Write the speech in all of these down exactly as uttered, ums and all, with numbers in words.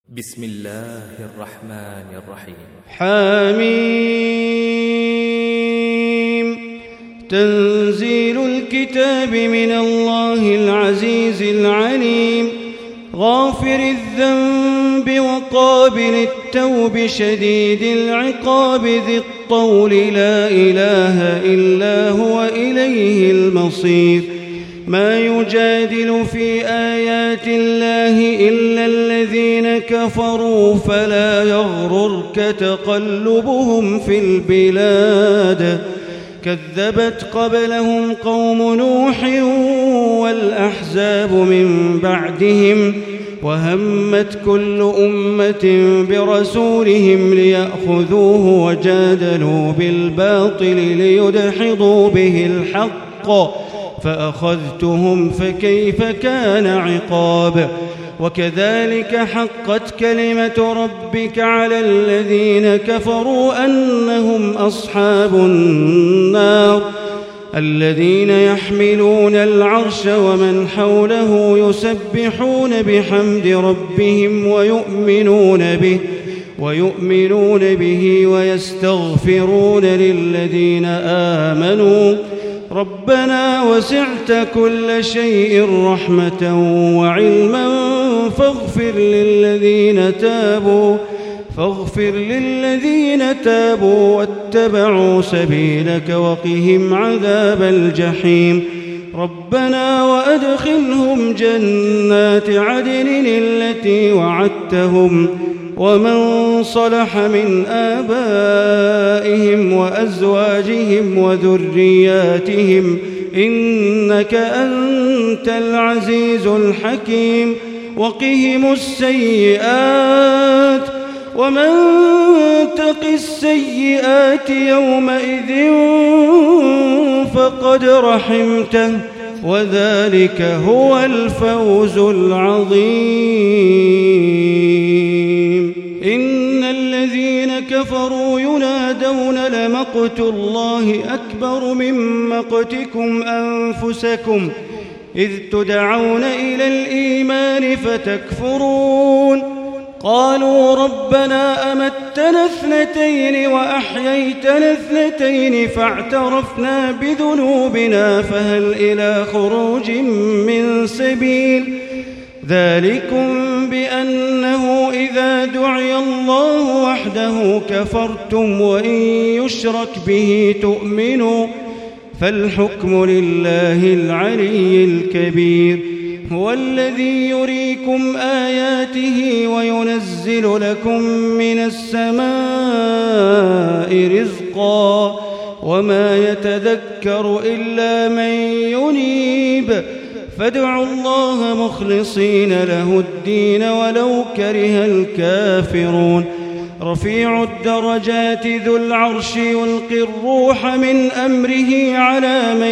بسم الله الرحمن الرحيم. حميم. تنزيل الكتاب من الله العزيز العليم، غافر الذنب وقابل التوب شديد العقاب ذي الطول، لا إله إلا هو إليه المصير. ما يجادل في آيات الله إلا الذين كفروا، فلا يغررك تقلبهم في البلاد. كذبت قبلهم قوم نوح والأحزاب من بعدهم، وهمت كل أمة برسولهم ليأخذوه، وجادلوا بالباطل ليدحضوا به الحق، فأخذتهم فكيف كان عقاب. وكذلك حقت كلمة ربك على الذين كفروا أنهم أصحاب النار، الذين يحملون العرش ومن حوله يسبحون بحمد ربهم ويؤمنون به ويؤمنون به ويستغفرون للذين آمنوا ربنا وسعت كل شيء رحمة وعلما فاغفر للذين تابوا فاغفر للذين تابوا واتبعوا سبيلك وقهم عذاب الجحيم. ربنا وأدخلهم جنات عدن التي وعدتهم، ومن صلح من آبائهم وأزواجهم وذرياتهم، إنك أنت العزيز الحكيم. وقهم السيئات، ومن تق السيئات يومئذ فقد رحمته، وذلك هو الفوز العظيم. إن الذين كفروا ينادون لمقت الله أكبر من مقتكم أنفسكم إذ تدعون إلى الإيمان فتكفرون. قالوا ربنا أمتنا اثنتين وأحييتنا اثنتين فاعترفنا بذنوبنا فهل إلى خروج من سبيل. ذلكم بأنه إذا دعي الله وحده كفرتم وإن يشرك به تؤمنوا، فالحكم لله العلي الكبير. هو الذي يريكم آياته وينزل لكم من السماء رزقا، وما يتذكر إلا من ينيب. فادعوا الله مخلصين له الدين ولو كره الكافرون. رفيع الدرجات ذو العرش يلقي الروح من أمره على من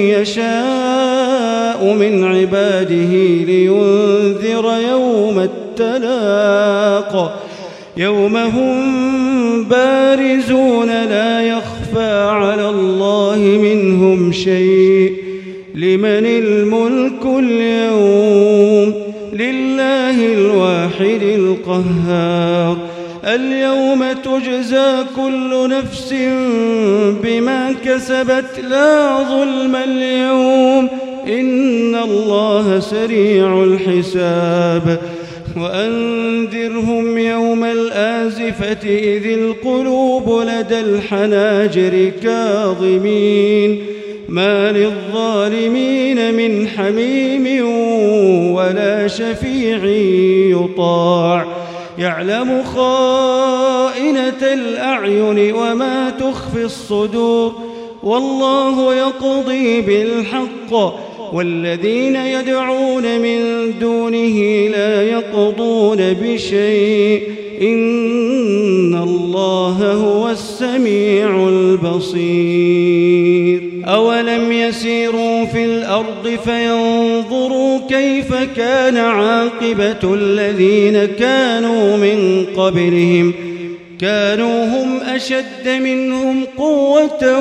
يشاء من عباده لينذر يوم التلاق، يوم هم بارزون لا يخفى على الله منهم شيء. لمن الملك اليوم؟ لله الواحد القهار. اليوم تجزى كل نفس بما كسبت لا ظلم اليوم، إن الله سريع الحساب. وأنذرهم يوم الآزفة إذ القلوب لدى الحناجر كاظمين، ما للظالمين من حميم ولا شفيع يطاع. يعلم خائنة الأعين وما تخفي الصدور، والله يقضي بالحق، والذين يدعون من دونه لا يقضون بشيء، إن الله هو السميع البصير. أولم يسيروا في الأرض فينظروا كيف كان عاقبة الذين كانوا من قبلهم، كانوا هم أشد منهم قوة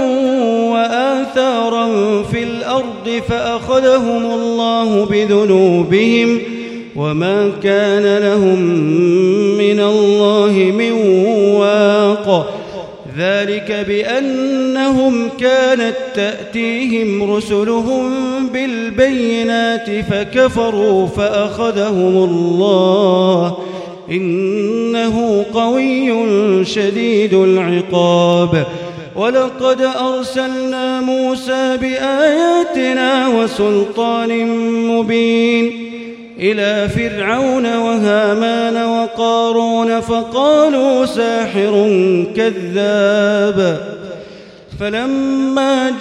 وآثارا في الأرض فأخذهم الله بذنوبهم وما كان لهم من الله من واق ذلك بأنهم كانت تأتيهم رسلهم بالبينات فكفروا فأخذهم الله إنه قوي شديد العقاب ولقد أرسلنا موسى بآياتنا وسلطان مبين إلى فرعون وهامان وقارون فقالوا ساحر كذاب فلما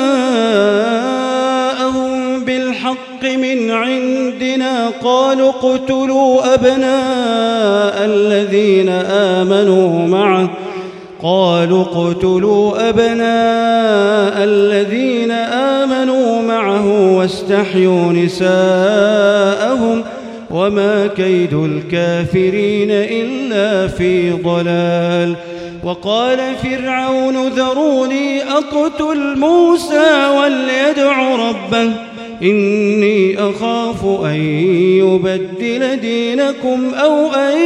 جاءهم بالحق من عندنا قالوا اقتلوا أبناء الذين آمنوا معه قالوا اقتلوا أبناء الذين آمنوا معه واستحيوا نساءهم وما كيد الكافرين إلا في ضلال وقال فرعون ذروني أقتل موسى وليدع ربه إني أخاف أن يبدل دينكم أو أن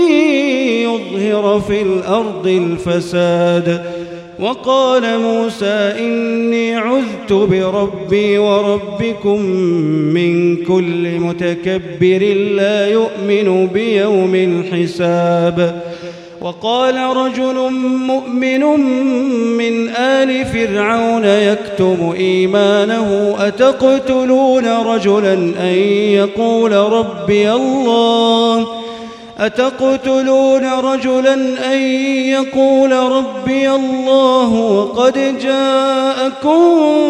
يظهر في الأرض الفساد وقال موسى إني عذت بربي وربكم من كل متكبر لا يؤمن بيوم الحساب وقال رجل مؤمن من آل فرعون يكتم إيمانه أتقتلون رجلا أن يقول ربي الله أتقتلون رجلا أن يقول ربي الله وقد جاءكم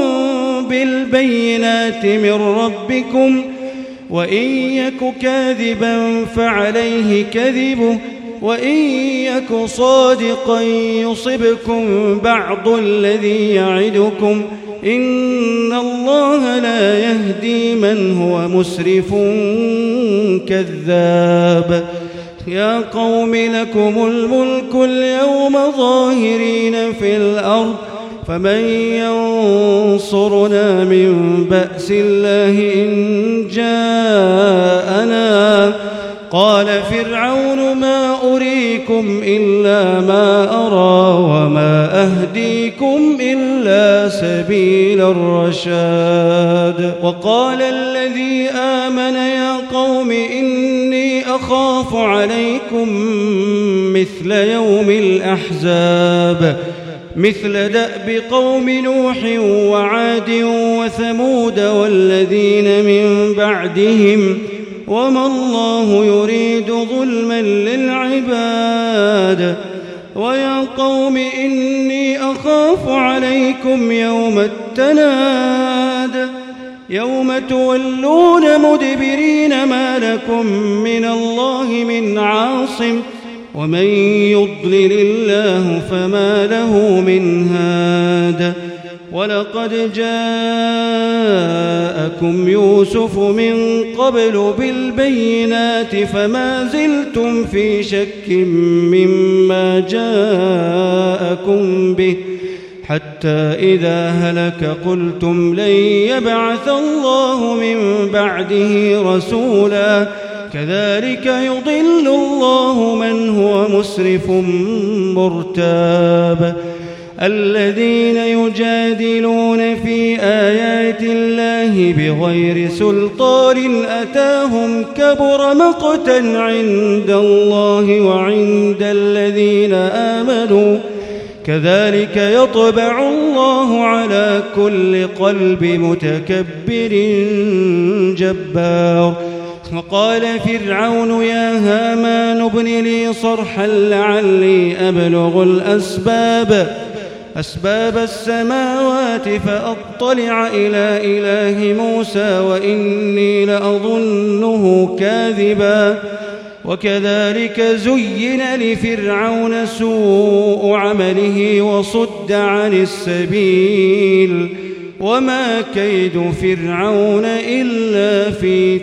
بالبينات من ربكم وإن يك كاذبا فعليه كذبه وإن يك صادقا يصبكم بعض الذي يعدكم إن الله لا يهدي من هو مسرف كذاب يا قوم لكم الملك اليوم ظاهرين في الأرض فمن ينصرنا من بأس الله إن جاءنا قال فرعون ما أريكم إلا ما أرى وما أهديكم إلا سبيل الرشاد وقال الذي آمن يا قوم إني أخاف عليكم مثل يوم الأحزاب مثل دأب قوم نوح وعاد وثمود والذين من بعدهم وما الله يريد ظلما للعباد ويا قوم إني أخاف عليكم يوم التناد يوم تولون مدبرين ما لكم من الله من عاصم ومن يضلل الله فما له من هاد ولقد جاءكم يوسف من قبل بالبينات فما زلتم في شك مما جاءكم به حتى إذا هلك قلتم لن يبعث الله من بعده رسولا كذلك يضل الله من هو مسرف مرتاب الذين يجادلون في آيات الله بغير سلطان أتاهم كبر مقتا عند الله وعند الذين آمنوا كذلك يطبع الله على كل قلب متكبر جبار وقال فرعون يا هامان ابن لي صرحا لعلي أبلغ الأسباب أسباب السماوات فأطلع إلى إله موسى وإني لأظنه كاذبا وكذلك زين لفرعون سوء عمله وصد عن السبيل وما كيد فرعون إلا في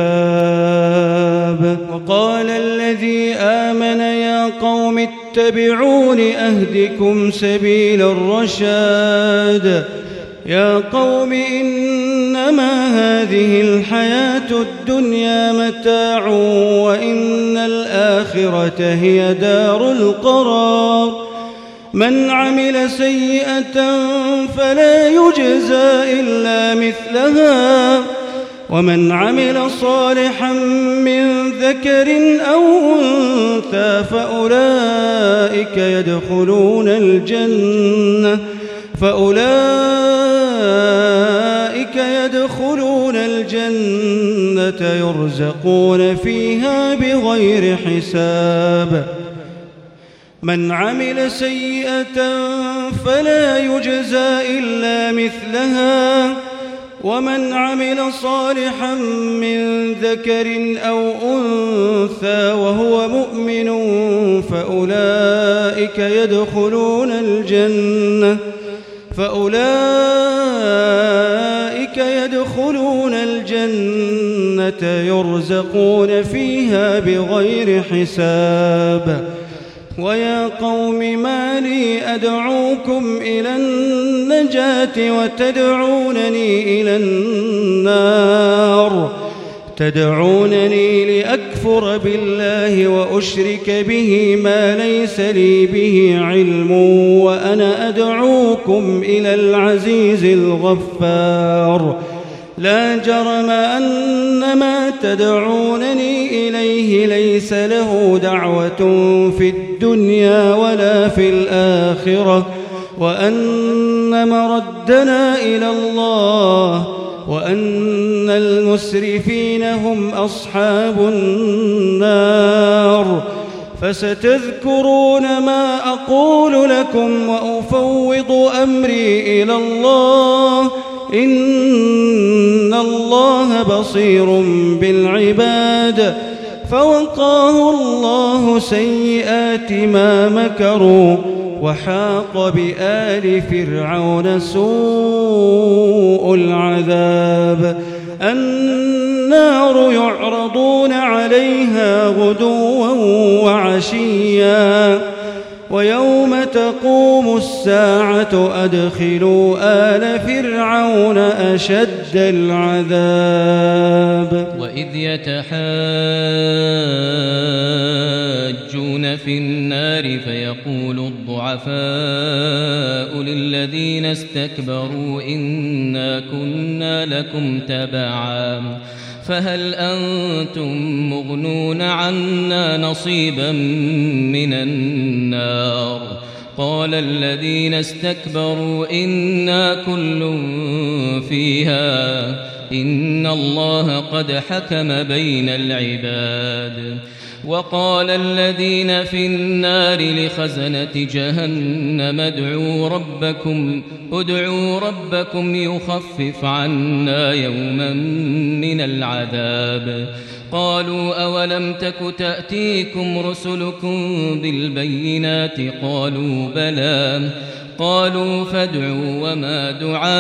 تباب وقال الذي آمن يا قوم اتبعون أهدكم سبيل الرشاد يا قوم إنما هذه الحياة الدنيا متاع وإن الآخرة هي دار القرار من عمل سيئة فلا يجزى إلا مثلها ومن عمل صالحا من ذكر أو أنثى فأولئك يدخلون الجنة فأولئك يدخلون الجنة يرزقون فيها بغير حساب من عمل سيئة فلا يجزى إلا مثلها ومن عمل صالحا من ذكر أو أنثى وهو مؤمن فأولئك يدخلون الجنة فأولئك يدخلون الجنة يرزقون فيها بغير حساب ويا قوم ما لي أدعوكم إلى النجاة وتدعونني إلى النار تدعونني لأكفر بالله وأشرك به ما ليس لي به علم وأنا أدعوكم إلى العزيز الغفار لا جرم أن ما تدعونني إليه ليس له دعوة في الدنيا ولا في الآخرة وأن مردنا إلى الله وأن المسرفين هم أصحاب النار فستذكرون ما أقول لكم وأفوض أمري إلى الله إن الله بصير بالعباد فوقاه الله سيئات ما مكروا وحاق بآل فرعون سوء العذاب النار يعرضون عليها غدوا وعشيا ويوم تقوم الساعة أدخلوا آل فرعون أشد العذاب وإذ يتحاجون في النار فيقول الضعفاء للذين استكبروا إنا كنا لكم تبعا فهل أنتم مغنون عنا نصيبا من النار قال الذين استكبروا إنا كل فيها إن الله قد حكم بين العباد وقال الذين في النار لخزنة جهنم ادعوا ربكم ادعوا ربكم يخفف عنا يوما من العذاب قالوا أولم تك تأتيكم رسلكم بالبينات قالوا بلى قالوا فادعوا وما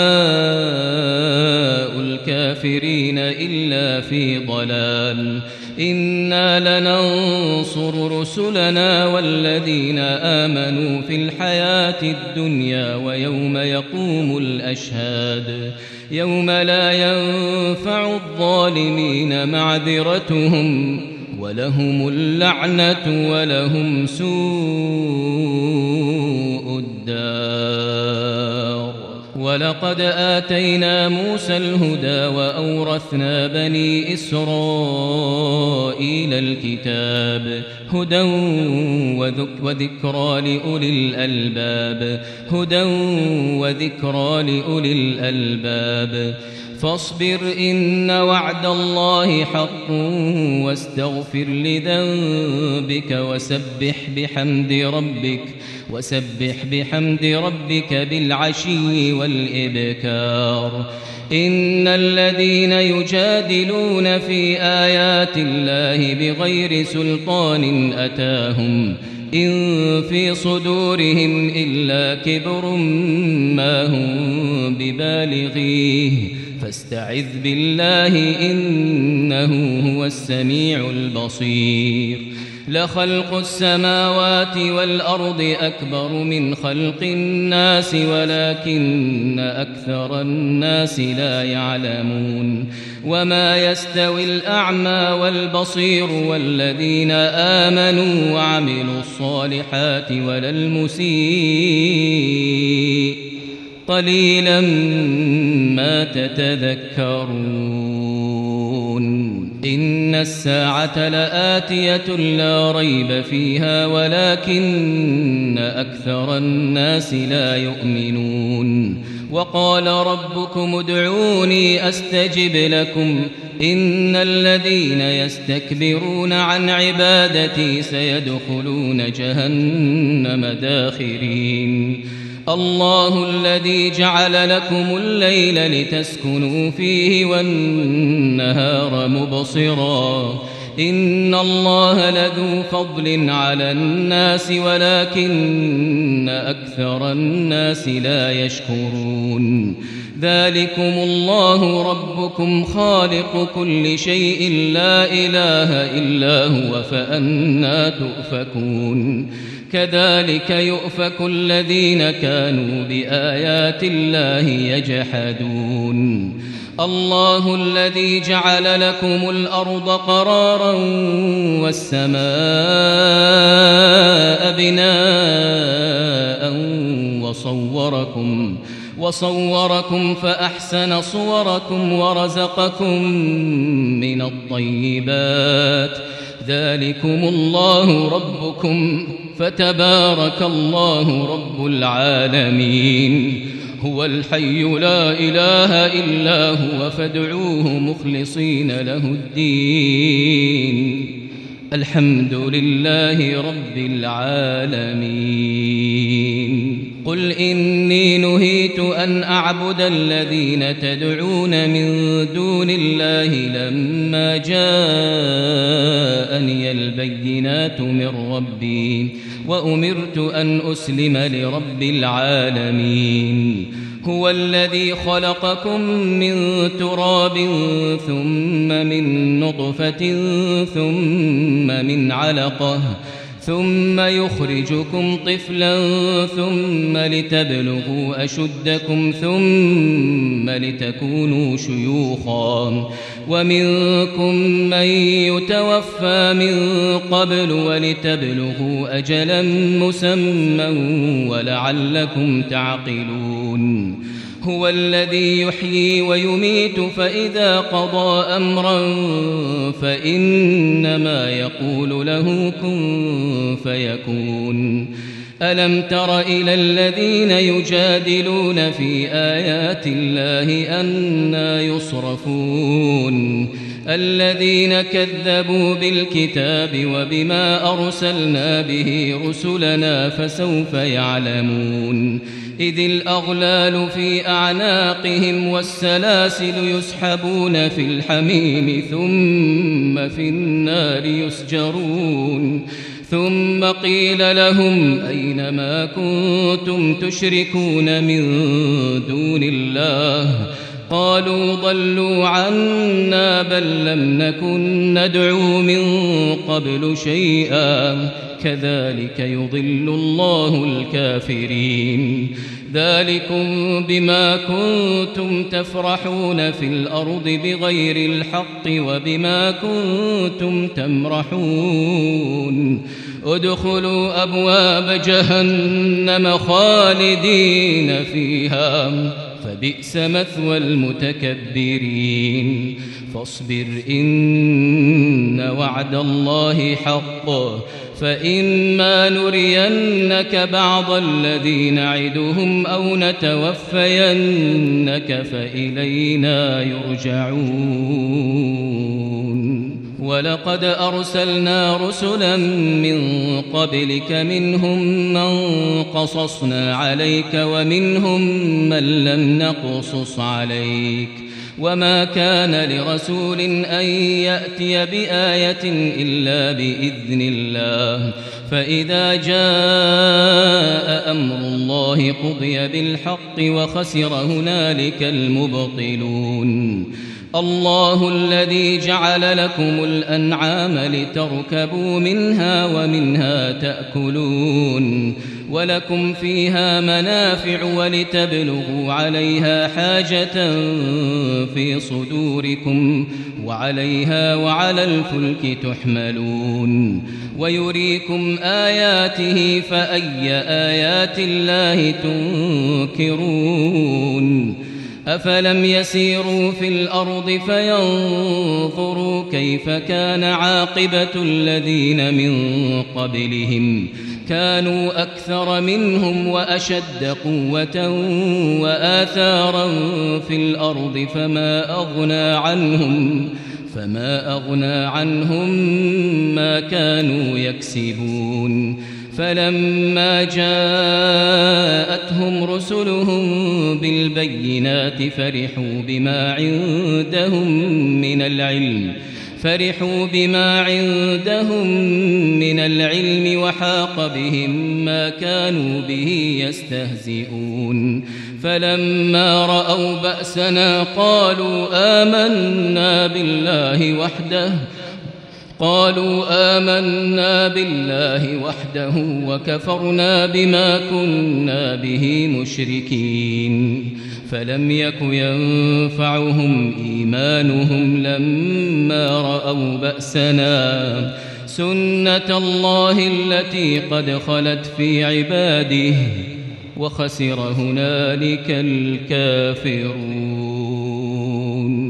دعاء الكافرين إلا في ضلال إنا لننصر رسلنا والذين آمنوا في الحياة الدنيا ويوم يقوم الأشهاد يوم لا ينفع الظالمين معذرتهم ولهم اللعنة ولهم سوء الدار ولقد آتينا موسى الهدى وأورثنا بني إسرائيل الكتاب هدى وذكرى لأولي الألباب هدى وذكرى لأولي الألباب فاصبر إن وعد الله حق واستغفر لذنبك وسبح بحمد ربك وسبح بحمد ربك بالعشي والإبكار إن الذين يجادلون في آيات الله بغير سلطان أتاهم إن في صدورهم إلا كبر ما هم ببالغيه فاستعذ بالله إنه هو السميع البصير لخلق السماوات والأرض أكبر من خلق الناس ولكن أكثر الناس لا يعلمون وما يستوي الأعمى والبصير والذين آمنوا وعملوا الصالحات ولا المسيء قليلا ما تتذكرون إن الساعة لآتية لا ريب فيها ولكن أكثر الناس لا يؤمنون وقال ربكم ادعوني أستجب لكم إن الذين يستكبرون عن عبادتي سيدخلون جهنم داخرين الله الذي جعل لكم الليل لتسكنوا فيه والنهار مبصرا إن الله لذو فضل على الناس ولكن أكثر الناس لا يشكرون ذلكم الله ربكم خالق كل شيء لا إله إلا هو فأنى تؤفكون كذلك يؤفك الذين كانوا بآيات الله يجحدون الله الذي جعل لكم الأرض قرارا والسماء بناء وصوركم وصوركم فأحسن صوركم ورزقكم من الطيبات ذلكم الله ربكم فتبارك الله رب العالمين هو الحي لا إله إلا هو فادعوه مخلصين له الدين الحمد لله رب العالمين قل إني نهيت أن أعبد الذين تدعون من دون الله لما جاءني البينات من ربي وأمرت أن أسلم لرب العالمين هو الذي خلقكم من تراب ثم من نطفة ثم من علقة ثم يخرجكم طفلا ثم لتبلغوا أشدكم ثم لتكونوا شيوخا ومنكم من يتوفى من قبل ولتبلغوا أجلا مسمى ولعلكم تعقلون هو الذي يحيي ويميت فإذا قضى أمرا فإنما يقول له كن فيكون ألم تر إلى الذين يجادلون في آيات الله أنى يصرفون الذين كذبوا بالكتاب وبما أرسلنا به رسلنا فسوف يعلمون إذ الأغلال في أعناقهم والسلاسل يسحبون في الحميم ثم في النار يسجرون ثم قيل لهم أين ما كنتم تشركون من دون الله قالوا ضلوا عنا بل لم نكن ندعو من قبل شيئا كذلك يضل الله الكافرين ذلكم بما كنتم تفرحون في الأرض بغير الحق وبما كنتم تمرحون ادخلوا أبواب جهنم خالدين فيها فبئس مثوى المتكبرين فاصبر إن وعد الله حق فإما نرينك بعض الذي نعدهم أو نتوفينك فإلينا يرجعون ولقد أرسلنا رسلا من قبلك منهم من قصصنا عليك ومنهم من لم نقصص عليك وما كان لرسول أن يأتي بآية إلا بإذن الله فإذا جاء أمر الله قضي بالحق وخسر هنالك المبطلون الله الذي جعل لكم الأنعام لتركبوا منها ومنها تأكلون ولكم فيها منافع ولتبلغوا عليها حاجة في صدوركم وعليها وعلى الفلك تحملون ويريكم آياته فأي آيات الله تنكرون أفلم يسيروا في الأرض فينظروا كيف كان عاقبة الذين من قبلهم كانوا أكثر منهم وأشد قوة وآثارا في الأرض فما أغنى عنهم فما أغنى عنهم ما كانوا يكسبون فلما جاءتهم رسلهم بالبينات فرحوا بما عندهم من العلم فرحوا بما عندهم من العلم وحاق بهم ما كانوا به يستهزئون فلما رأوا بأسنا قالوا آمنا بالله وحده قالوا آمنا بالله وحده وكفرنا بما كنا به مشركين فلم يك ينفعهم إيمانهم لما رأوا بأسنا سنة الله التي قد خلت في عباده وخسر هنالك الكافرون.